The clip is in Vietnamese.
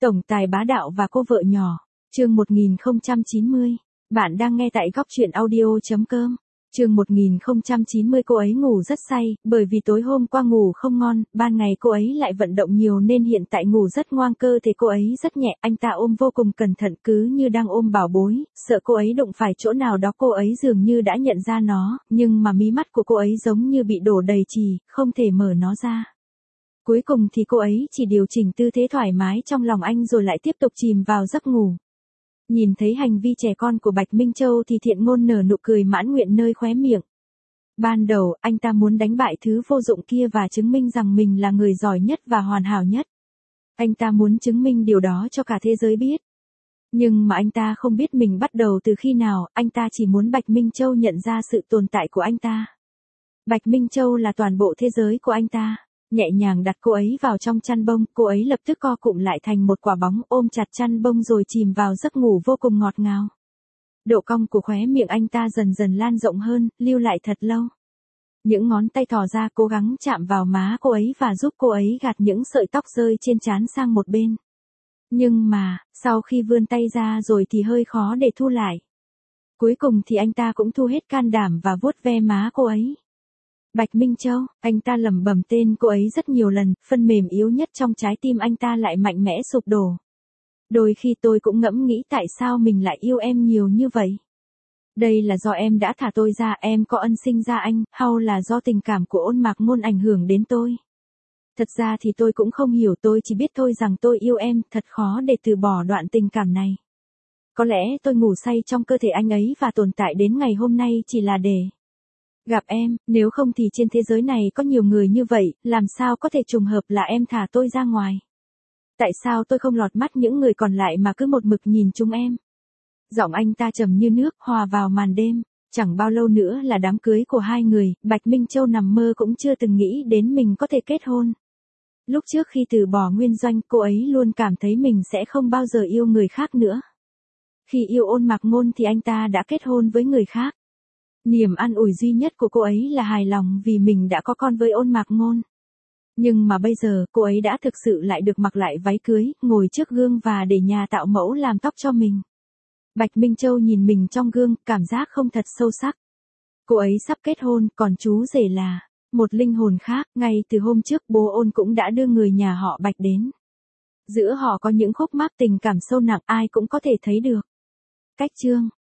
Tổng tài bá đạo và cô vợ nhỏ, chương 1090. Bạn đang nghe tại góc truyện audio.com. Chương 1090 cô ấy ngủ rất say, bởi vì tối hôm qua ngủ không ngon, ban ngày cô ấy lại vận động nhiều nên hiện tại ngủ rất ngoan, cơ thể cô ấy rất nhẹ, anh ta ôm vô cùng cẩn thận cứ như đang ôm bảo bối, sợ cô ấy đụng phải chỗ nào đó. Cô ấy dường như đã nhận ra nó, nhưng mà mí mắt của cô ấy giống như bị đổ đầy chì, không thể mở nó ra. Cuối cùng thì cô ấy chỉ điều chỉnh tư thế thoải mái trong lòng anh rồi lại tiếp tục chìm vào giấc ngủ. Nhìn thấy hành vi trẻ con của Bạch Minh Châu thì Thiện Ngôn nở nụ cười mãn nguyện nơi khóe miệng. Ban đầu, anh ta muốn đánh bại thứ vô dụng kia và chứng minh rằng mình là người giỏi nhất và hoàn hảo nhất. Anh ta muốn chứng minh điều đó cho cả thế giới biết. Nhưng mà anh ta không biết mình bắt đầu từ khi nào, anh ta chỉ muốn Bạch Minh Châu nhận ra sự tồn tại của anh ta. Bạch Minh Châu là toàn bộ thế giới của anh ta. Nhẹ nhàng đặt cô ấy vào trong chăn bông, cô ấy lập tức co cụm lại thành một quả bóng, ôm chặt chăn bông rồi chìm vào giấc ngủ vô cùng ngọt ngào. Độ cong của khóe miệng anh ta dần dần lan rộng hơn, lưu lại thật lâu. Những ngón tay thò ra cố gắng chạm vào má cô ấy và giúp cô ấy gạt những sợi tóc rơi trên trán sang một bên. Nhưng mà, sau khi vươn tay ra rồi thì hơi khó để thu lại. Cuối cùng thì anh ta cũng thu hết can đảm và vuốt ve má cô ấy. Bạch Minh Châu, anh ta lẩm bẩm tên cô ấy rất nhiều lần, phân mềm yếu nhất trong trái tim anh ta lại mạnh mẽ sụp đổ. Đôi khi tôi cũng ngẫm nghĩ tại sao mình lại yêu em nhiều như vậy. Đây là do em đã thả tôi ra, em có ân sinh ra anh, hay là do tình cảm của Ôn Mạc Ngôn ảnh hưởng đến tôi. Thật ra thì tôi cũng không hiểu, tôi chỉ biết thôi rằng tôi yêu em, thật khó để từ bỏ đoạn tình cảm này. Có lẽ tôi ngủ say trong cơ thể anh ấy và tồn tại đến ngày hôm nay chỉ là để gặp em, nếu không thì trên thế giới này có nhiều người như vậy, làm sao có thể trùng hợp là em thả tôi ra ngoài. Tại sao tôi không lọt mắt những người còn lại mà cứ một mực nhìn chúng em. Giọng anh ta trầm như nước, hòa vào màn đêm. Chẳng bao lâu nữa là đám cưới của hai người, Bạch Minh Châu nằm mơ cũng chưa từng nghĩ đến mình có thể kết hôn. Lúc trước khi từ bỏ Nguyên Doanh, cô ấy luôn cảm thấy mình sẽ không bao giờ yêu người khác nữa. Khi yêu Ôn Mạc Ngôn thì anh ta đã kết hôn với người khác. Niềm an ủi duy nhất của cô ấy là hài lòng vì mình đã có con với Ôn Mạc Ngôn. Nhưng mà bây giờ, cô ấy đã thực sự lại được mặc lại váy cưới, ngồi trước gương và để nhà tạo mẫu làm tóc cho mình. Bạch Minh Châu nhìn mình trong gương, cảm giác không thật sâu sắc. Cô ấy sắp kết hôn, còn chú rể là một linh hồn khác. Ngay từ hôm trước bố Ôn cũng đã đưa người nhà họ Bạch đến. Giữa họ có những khúc mắc tình cảm sâu nặng ai cũng có thể thấy được. Cách chương